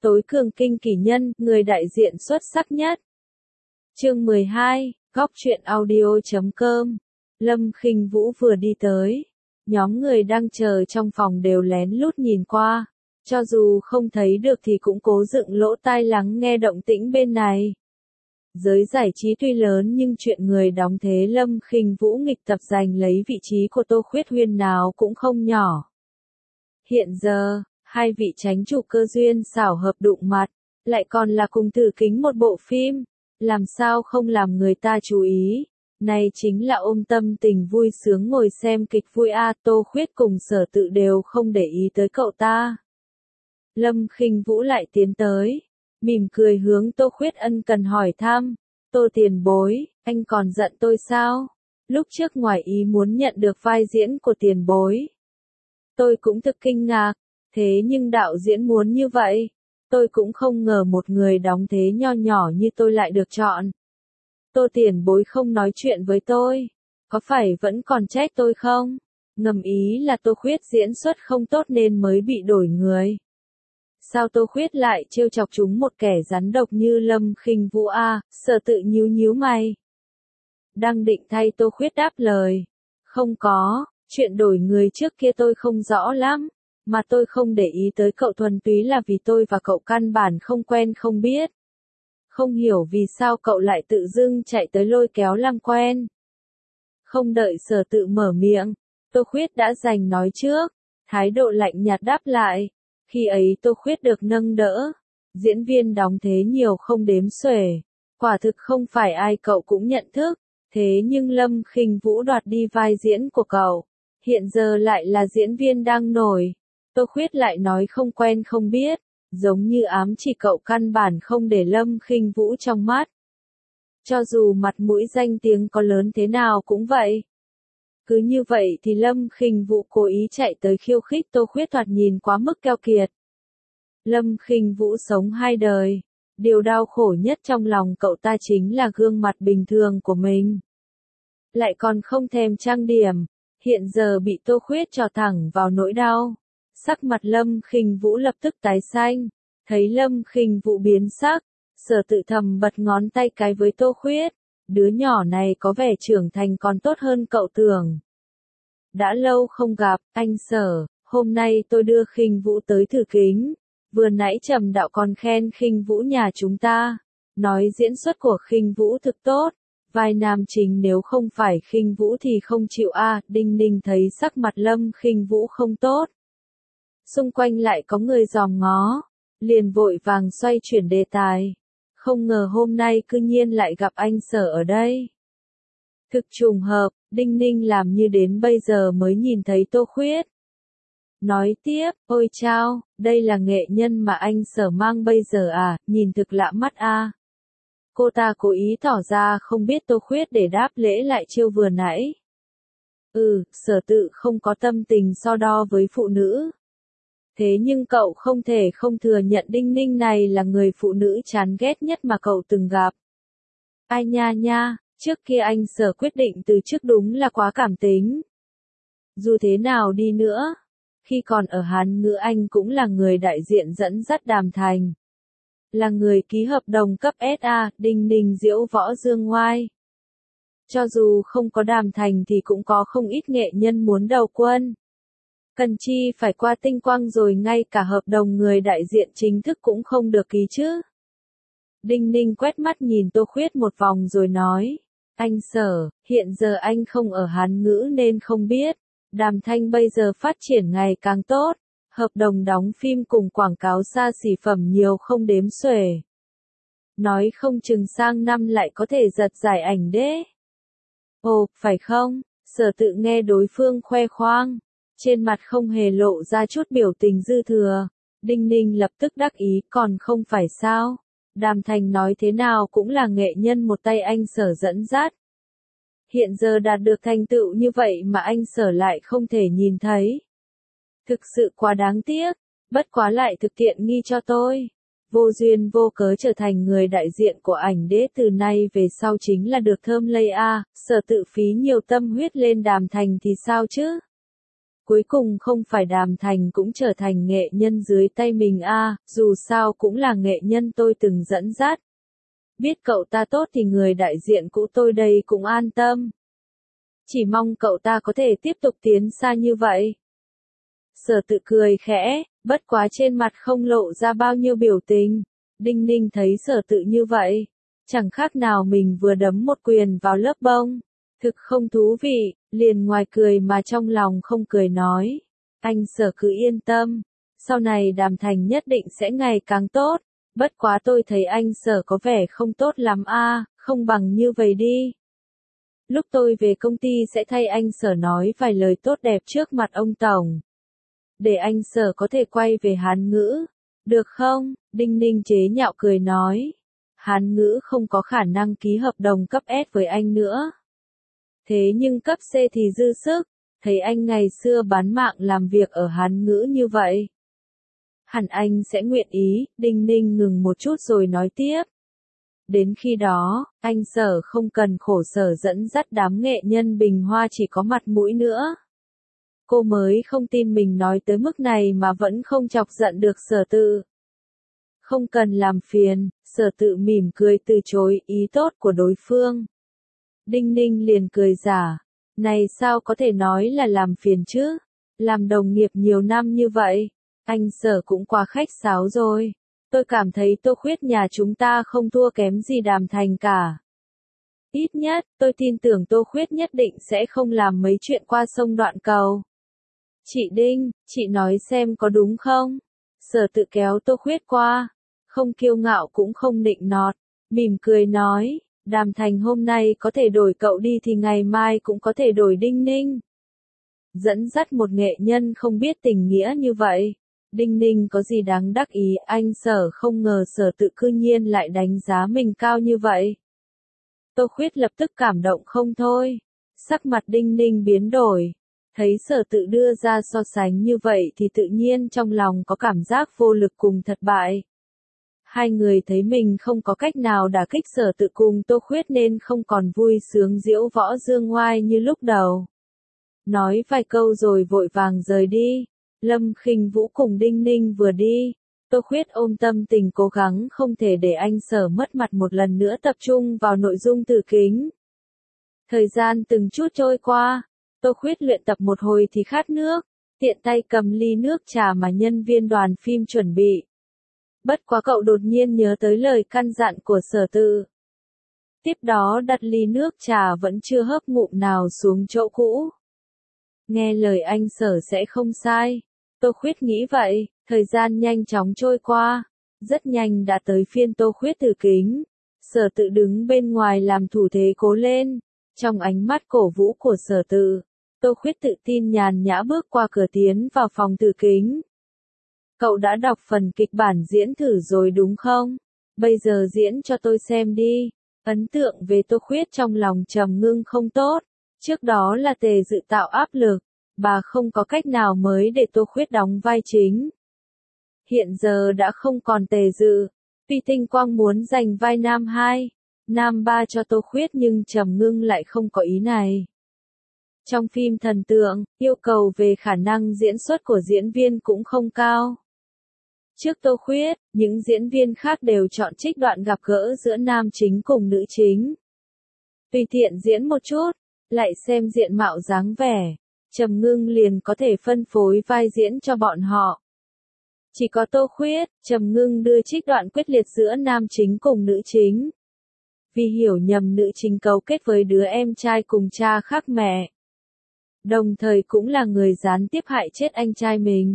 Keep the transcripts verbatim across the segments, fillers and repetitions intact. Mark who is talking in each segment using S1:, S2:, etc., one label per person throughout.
S1: tối cường kinh kỳ nhân, người đại diện xuất sắc nhất. Chương mười hai, góc truyện audio chấm com. Lâm Khinh Vũ vừa đi tới, nhóm người đang chờ trong phòng đều lén lút nhìn qua, cho dù không thấy được thì cũng cố dựng lỗ tai lắng nghe động tĩnh bên này. Giới giải trí tuy lớn nhưng chuyện người đóng thế Lâm Khinh Vũ nghịch tập giành lấy vị trí của Tô Khuyết Huyên nào cũng không nhỏ. Hiện giờ, hai vị chánh chủ cơ duyên xảo hợp đụng mặt, lại còn là cùng thử kính một bộ phim, làm sao không làm người ta chú ý. Này chính là ôm tâm tình vui sướng ngồi xem kịch vui a à, Tô Khuyết cùng Sở Tự đều không để ý tới cậu ta. Lâm Khinh Vũ lại tiến tới, mỉm cười hướng Tô Khuyết ân cần hỏi thăm, Tô tiền bối, anh còn giận tôi sao? Lúc trước ngoài ý muốn nhận được vai diễn của tiền bối. Tôi cũng thực kinh ngạc, thế nhưng đạo diễn muốn như vậy, tôi cũng không ngờ một người đóng thế nho nhỏ như tôi lại được chọn. Tô tiền bối không nói chuyện với tôi, có phải vẫn còn trách tôi không? Ngầm ý là Tô Khuyết diễn xuất không tốt nên mới bị đổi người. Sao Tô Khuyết lại trêu chọc chúng một kẻ rắn độc như Lâm Khinh Vũ a? À, Sở Tự nhíu nhíu mày. Đang định thay Tô Khuyết đáp lời. Không có, chuyện đổi người trước kia tôi không rõ lắm, mà tôi không để ý tới cậu thuần túy là vì tôi và cậu căn bản không quen không biết. Không hiểu vì sao cậu lại tự dưng chạy tới lôi kéo làm quen. Không đợi Sở Tự mở miệng, Tô Khuyết đã giành nói trước, thái độ lạnh nhạt đáp lại. Khi ấy Tô Khuyết được nâng đỡ, diễn viên đóng thế nhiều không đếm xuể, quả thực không phải ai cậu cũng nhận thức, thế nhưng Lâm Khinh Vũ đoạt đi vai diễn của cậu, hiện giờ lại là diễn viên đang nổi, Tô Khuyết lại nói không quen không biết, giống như ám chỉ cậu căn bản không để Lâm Khinh Vũ trong mắt. Cho dù mặt mũi danh tiếng có lớn thế nào cũng vậy. Cứ như vậy thì Lâm Khinh Vũ cố ý chạy tới khiêu khích Tô Khuyết thoạt nhìn quá mức keo kiệt. Lâm Khinh Vũ sống hai đời, điều đau khổ nhất trong lòng cậu ta chính là gương mặt bình thường của mình. Lại còn không thèm trang điểm, hiện giờ bị Tô Khuyết trò thẳng vào nỗi đau. Sắc mặt Lâm Khinh Vũ lập tức tái xanh, thấy Lâm Khinh Vũ biến sắc, Sở Tự thầm bật ngón tay cái với Tô Khuyết. Đứa nhỏ này có vẻ trưởng thành còn tốt hơn cậu tưởng. Đã lâu không gặp, anh Sở, hôm nay tôi đưa Khinh Vũ tới thử kính. Vừa nãy Trầm đạo còn khen Khinh Vũ nhà chúng ta, nói diễn xuất của Khinh Vũ thực tốt, vai nam chính nếu không phải Khinh Vũ thì không chịu a. À, Đinh Ninh thấy sắc mặt Lâm Khinh Vũ không tốt. Xung quanh lại có người dòm ngó, liền vội vàng xoay chuyển đề tài. Không ngờ hôm nay cư nhiên lại gặp anh Sở ở đây. Thực trùng hợp, Đinh Ninh làm như đến bây giờ mới nhìn thấy Tô Khuyết. Nói tiếp, ôi chao, đây là nghệ nhân mà anh Sở mang bây giờ à, nhìn thực lạ mắt a. À. Cô ta cố ý tỏ ra không biết Tô Khuyết để đáp lễ lại chiêu vừa nãy. Ừ, Sở Tự không có tâm tình so đo với phụ nữ. Thế nhưng cậu không thể không thừa nhận Đinh Ninh này là người phụ nữ chán ghét nhất mà cậu từng gặp. Ai nha nha, trước kia anh Sở quyết định từ trước đúng là quá cảm tính. Dù thế nào đi nữa, khi còn ở Hán Ngữ anh cũng là người đại diện dẫn dắt Đàm Thành. Là người ký hợp đồng cấp ét a, Đinh Ninh diễu võ dương ngoai. Cho dù không có Đàm Thành thì cũng có không ít nghệ nhân muốn đầu quân. Cần chi phải qua tinh quang rồi ngay cả hợp đồng người đại diện chính thức cũng không được ký chứ. Đinh Ninh quét mắt nhìn Tô Khuyết một vòng rồi nói, anh Sở, hiện giờ anh không ở Hán Ngữ nên không biết, Đàm Thanh bây giờ phát triển ngày càng tốt, hợp đồng đóng phim cùng quảng cáo xa xỉ phẩm nhiều không đếm xuể. Nói không chừng sang năm lại có thể giật giải ảnh đế. Ồ, phải không? Sở Tự nghe đối phương khoe khoang, trên mặt không hề lộ ra chút biểu tình dư thừa. Đinh Ninh lập tức đắc ý, còn không phải sao? Đàm Thành nói thế nào cũng là nghệ nhân một tay anh Sở dẫn dắt. Hiện giờ đạt được thành tựu như vậy mà anh Sở lại không thể nhìn thấy. Thực sự quá đáng tiếc, bất quá lại thực tiện nghi cho tôi. Vô duyên vô cớ trở thành người đại diện của ảnh đế từ nay về sau chính là được thơm lây a. À, Sở Tự phí nhiều tâm huyết lên Đàm Thành thì sao chứ? Cuối cùng không phải Đàm Thành cũng trở thành nghệ nhân dưới tay mình a, dù sao cũng là nghệ nhân tôi từng dẫn dắt. Biết cậu ta tốt thì người đại diện cũ tôi đây cũng an tâm. Chỉ mong cậu ta có thể tiếp tục tiến xa như vậy. Sở Tự cười khẽ, bất quá trên mặt không lộ ra bao nhiêu biểu tình. Đinh Ninh thấy Sở Tự như vậy, chẳng khác nào mình vừa đấm một quyền vào lớp bông. Thực không thú vị, liền ngoài cười mà trong lòng không cười nói. Anh Sở cứ yên tâm, sau này Đàm Thành nhất định sẽ ngày càng tốt. Bất quá tôi thấy anh Sở có vẻ không tốt lắm a, không bằng như vậy đi. Lúc tôi về công ty sẽ thay anh Sở nói vài lời tốt đẹp trước mặt ông Tổng. Để anh Sở có thể quay về Hán ngữ. Được không? Đinh Ninh chế nhạo cười nói. Hán ngữ không có khả năng ký hợp đồng cấp S với anh nữa. Thế nhưng cấp C thì dư sức. Thấy anh ngày xưa bán mạng làm việc ở Hán ngữ như vậy. Hẳn anh sẽ nguyện ý. Đinh Ninh ngừng một chút rồi nói tiếp. Đến khi đó, anh Sở không cần khổ sở dẫn dắt đám nghệ nhân Bình Hoa chỉ có mặt mũi nữa. Cô mới không tin mình nói tới mức này mà vẫn không chọc giận được Sở Tự. Không cần làm phiền, Sở Tự mỉm cười từ chối ý tốt của đối phương. Đinh Ninh liền cười giả, này sao có thể nói là làm phiền chứ? Làm đồng nghiệp nhiều năm như vậy, anh Sở cũng quá khách sáo rồi. Tôi cảm thấy Tô Khuyết nhà chúng ta không thua kém gì Đàm Thành cả. Ít nhất, tôi tin tưởng Tô Khuyết nhất định sẽ không làm mấy chuyện qua sông đoạn cầu. Chị Đinh, chị nói xem có đúng không? Sở Tự kéo Tô Khuyết qua, không kiêu ngạo cũng không nịnh nọt, mỉm cười nói, Đàm Thành hôm nay có thể đổi cậu đi thì ngày mai cũng có thể đổi Đinh Ninh. Dẫn dắt một nghệ nhân không biết tình nghĩa như vậy. Đinh Ninh có gì đáng đắc ý, anh Sở không ngờ Sở Tự cư nhiên lại đánh giá mình cao như vậy. Tô Khuyết lập tức cảm động không thôi. Sắc mặt Đinh Ninh biến đổi. Thấy Sở Tự đưa ra so sánh như vậy thì tự nhiên trong lòng có cảm giác vô lực cùng thất bại. Hai người thấy mình không có cách nào đả kích Sở Tự cùng Tô Khuyết nên không còn vui sướng diễu võ dương ngoai như lúc đầu. Nói vài câu rồi vội vàng rời đi. Lâm Khinh Vũ cùng Đinh Ninh vừa đi, Tô Khuyết ôm tâm tình cố gắng không thể để anh Sở mất mặt một lần nữa tập trung vào nội dung Tử Kính. Thời gian từng chút trôi qua, Tô Khuyết luyện tập một hồi thì khát nước, tiện tay cầm ly nước trà mà nhân viên đoàn phim chuẩn bị. Bất quá cậu đột nhiên nhớ tới lời căn dặn của Sở Tự. Tiếp đó đặt ly nước trà vẫn chưa hớp ngụm nào xuống chỗ cũ. Nghe lời anh Sở sẽ không sai. Tô Khuyết nghĩ vậy, thời gian nhanh chóng trôi qua. Rất nhanh đã tới phiên Tô Khuyết Tử Kính. Sở Tự đứng bên ngoài làm thủ thế cố lên. Trong ánh mắt cổ vũ của Sở Tự, Tô Khuyết tự tin nhàn nhã bước qua cửa tiến vào phòng Tử Kính. Cậu đã đọc phần kịch bản diễn thử rồi đúng không? Bây giờ diễn cho tôi xem đi. Ấn tượng về Tô Khuyết trong lòng trầm ngưng không tốt. Trước đó là Tề Dự tạo áp lực. Bà không có cách nào mới để Tô Khuyết đóng vai chính. Hiện giờ đã không còn Tề Dự. Tuy Tinh Quang muốn giành vai nam hai, nam ba cho Tô Khuyết nhưng trầm ngưng lại không có ý này. Trong phim thần tượng, yêu cầu về khả năng diễn xuất của diễn viên cũng không cao. Trước Tô Khuyết, những diễn viên khác đều chọn trích đoạn gặp gỡ giữa nam chính cùng nữ chính. Tùy tiện diễn một chút, lại xem diện mạo dáng vẻ, Trầm Ngưng liền có thể phân phối vai diễn cho bọn họ. Chỉ có Tô Khuyết, Trầm Ngưng đưa trích đoạn quyết liệt giữa nam chính cùng nữ chính. Vì hiểu nhầm nữ chính cấu kết với đứa em trai cùng cha khác mẹ. Đồng thời cũng là người gián tiếp hại chết anh trai mình.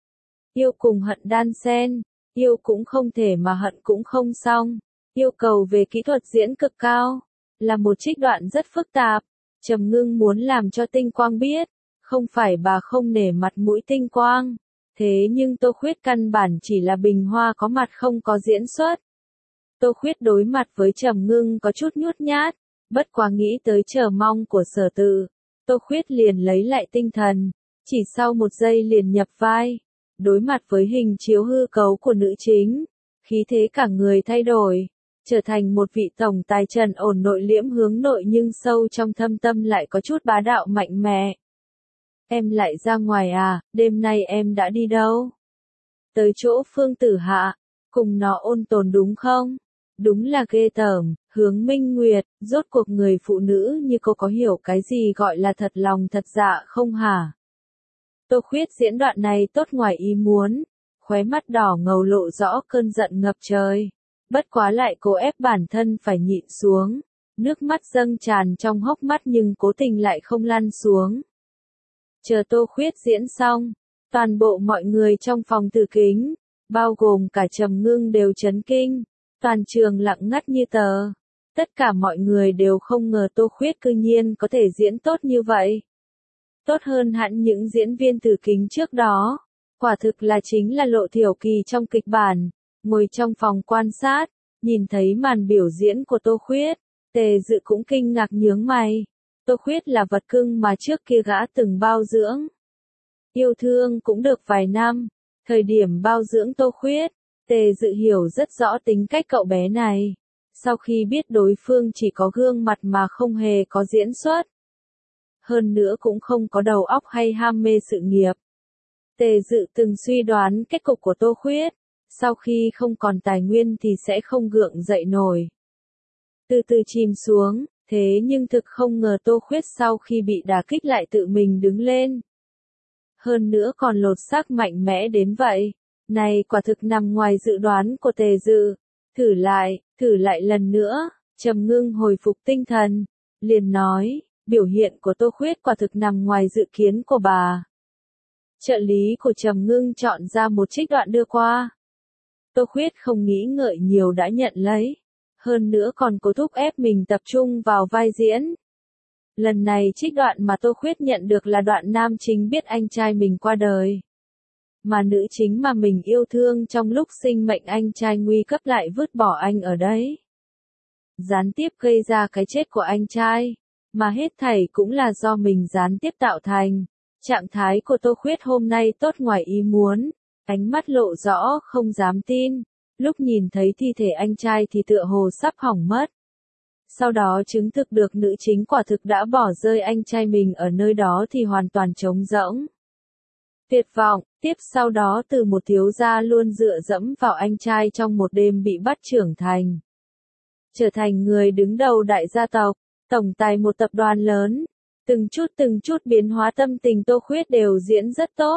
S1: Yêu cùng hận đan xen, yêu cũng không thể mà hận cũng không xong. Yêu cầu về kỹ thuật diễn cực cao, là một trích đoạn rất phức tạp. Trầm Ngưng muốn làm cho Tinh Quang biết, không phải bà không nể mặt mũi Tinh Quang. Thế nhưng Tô Khuyết căn bản chỉ là bình hoa có mặt không có diễn xuất. Tô Khuyết đối mặt với Trầm Ngưng có chút nhút nhát, bất quá nghĩ tới chờ mong của Sở Tự. Tô Khuyết liền lấy lại tinh thần, chỉ sau một giây liền nhập vai. Đối mặt với hình chiếu hư cấu của nữ chính, khí thế cả người thay đổi, trở thành một vị tổng tài trần ổn nội liễm hướng nội nhưng sâu trong thâm tâm lại có chút bá đạo mạnh mẽ. em lại ra ngoài à, đêm nay em đã đi đâu? Tới chỗ Phương Tử Hạ, cùng nó ôn tồn đúng không? Đúng là ghê tởm, Hướng Minh Nguyệt, rốt cuộc người phụ nữ như cô có hiểu cái gì gọi là thật lòng thật dạ không hả? Tô Khuyết diễn đoạn này tốt ngoài ý muốn, khóe mắt đỏ ngầu lộ rõ cơn giận ngập trời. Bất quá lại cố ép bản thân phải nhịn xuống, nước mắt dâng tràn trong hốc mắt nhưng cố tình lại không lăn xuống. Chờ Tô Khuyết diễn xong, toàn bộ mọi người trong phòng từ kính, bao gồm cả Trầm Ngưng đều chấn kinh, toàn trường lặng ngắt như tờ. Tất cả mọi người đều không ngờ Tô Khuyết cư nhiên có thể diễn tốt như vậy. Tốt hơn hẳn những diễn viên từ kính trước đó. Quả thực là chính là Lộ Thiểu Kỳ trong kịch bản. Ngồi trong phòng quan sát, nhìn thấy màn biểu diễn của Tô Khuyết, Tề Dự cũng kinh ngạc nhướng mày. Tô Khuyết là vật cưng mà trước kia gã từng bao dưỡng. Yêu thương cũng được vài năm, thời điểm bao dưỡng Tô Khuyết, Tề Dự hiểu rất rõ tính cách cậu bé này. Sau khi biết đối phương chỉ có gương mặt mà không hề có diễn xuất, hơn nữa cũng không có đầu óc hay ham mê sự nghiệp, Tề Dự từng suy đoán kết cục của Tô Khuyết, sau khi không còn tài nguyên thì sẽ không gượng dậy nổi. Từ từ chìm xuống, thế nhưng thực không ngờ Tô Khuyết sau khi bị đả kích lại tự mình đứng lên. Hơn nữa còn lột xác mạnh mẽ đến vậy. Này quả thực nằm ngoài dự đoán của Tề Dự. Thử lại, thử lại lần nữa, Trầm Ngưng hồi phục tinh thần, liền nói, biểu hiện của Tô Khuyết quả thực nằm ngoài dự kiến của bà. Trợ lý của Trầm Ngưng chọn ra một trích đoạn đưa qua. Tô Khuyết không nghĩ ngợi nhiều đã nhận lấy. Hơn nữa còn cố thúc ép mình tập trung vào vai diễn. Lần này trích đoạn mà Tô Khuyết nhận được là đoạn nam chính biết anh trai mình qua đời. Mà nữ chính mà mình yêu thương trong lúc sinh mệnh anh trai nguy cấp lại vứt bỏ anh ở đấy. Gián tiếp gây ra cái chết của anh trai. Mà hết thảy cũng là do mình gián tiếp tạo thành. Trạng thái của Tô Khuyết hôm nay tốt ngoài ý muốn. Ánh mắt lộ rõ không dám tin. Lúc nhìn thấy thi thể anh trai thì tựa hồ sắp hỏng mất. Sau đó chứng thực được nữ chính quả thực đã bỏ rơi anh trai mình ở nơi đó thì hoàn toàn trống rỗng. Tuyệt vọng, tiếp sau đó từ một thiếu gia luôn dựa dẫm vào anh trai trong một đêm bị bắt trưởng thành. Trở thành người đứng đầu đại gia tộc, tổng tài một tập đoàn lớn. Từng chút từng chút biến hóa tâm tình Tô Khuyết đều diễn rất tốt.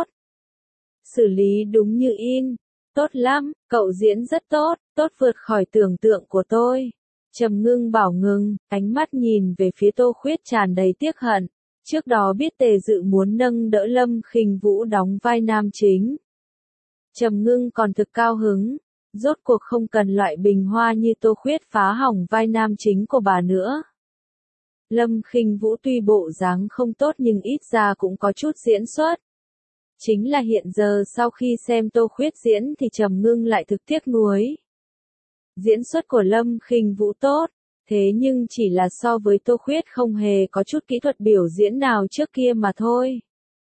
S1: Xử lý đúng như in. Tốt lắm, cậu diễn rất tốt, tốt vượt khỏi tưởng tượng của tôi. Trầm Ngưng bảo ngừng, ánh mắt nhìn về phía Tô Khuyết tràn đầy tiếc hận. Trước đó biết Tề Dự muốn nâng đỡ Lâm Khinh Vũ đóng vai nam chính. Trầm Ngưng còn thực cao hứng, rốt cuộc không cần loại bình hoa như Tô Khuyết phá hỏng vai nam chính của bà nữa. Lâm Khinh Vũ tuy bộ dáng không tốt nhưng ít ra cũng có chút diễn xuất. Chính là hiện giờ sau khi xem Tô Khuyết diễn thì Trầm Ngưng lại thực tiếc nuối. Diễn xuất của Lâm Khinh Vũ tốt, thế nhưng chỉ là so với Tô Khuyết không hề có chút kỹ thuật biểu diễn nào trước kia mà thôi.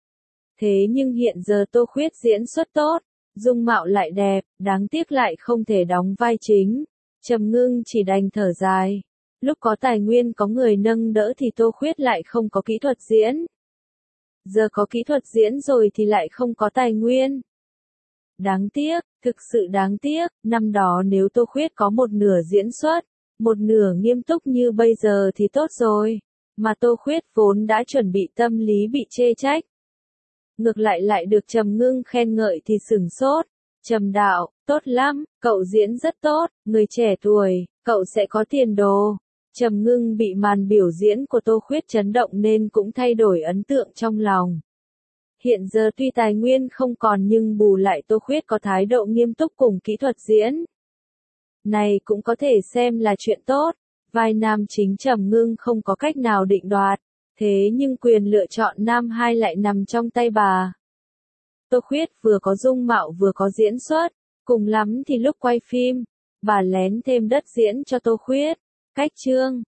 S1: Thế nhưng hiện giờ Tô Khuyết diễn xuất tốt, dung mạo lại đẹp, đáng tiếc lại không thể đóng vai chính. Trầm Ngưng chỉ đành thở dài. Lúc có tài nguyên có người nâng đỡ thì Tô Khuyết lại không có kỹ thuật diễn. Giờ có kỹ thuật diễn rồi thì lại không có tài nguyên. Đáng tiếc, thực sự đáng tiếc, năm đó nếu Tô Khuyết có một nửa diễn xuất, một nửa nghiêm túc như bây giờ thì tốt rồi. Mà Tô Khuyết vốn đã chuẩn bị tâm lý bị chê trách. Ngược lại lại được Trầm Ngưng khen ngợi thì sửng sốt. Trầm đạo, tốt lắm, cậu diễn rất tốt, người trẻ tuổi, cậu sẽ có tiền đồ. Trầm Ngưng bị màn biểu diễn của Tô Khuyết chấn động nên cũng thay đổi ấn tượng trong lòng. Hiện giờ tuy tài nguyên không còn nhưng bù lại Tô Khuyết có thái độ nghiêm túc cùng kỹ thuật diễn. Này cũng có thể xem là chuyện tốt, vai nam chính Trầm Ngưng không có cách nào định đoạt, thế nhưng quyền lựa chọn nam hai lại nằm trong tay bà. Tô Khuyết vừa có dung mạo vừa có diễn xuất, cùng lắm thì lúc quay phim, bà lén thêm đất diễn cho Tô Khuyết. Cách chương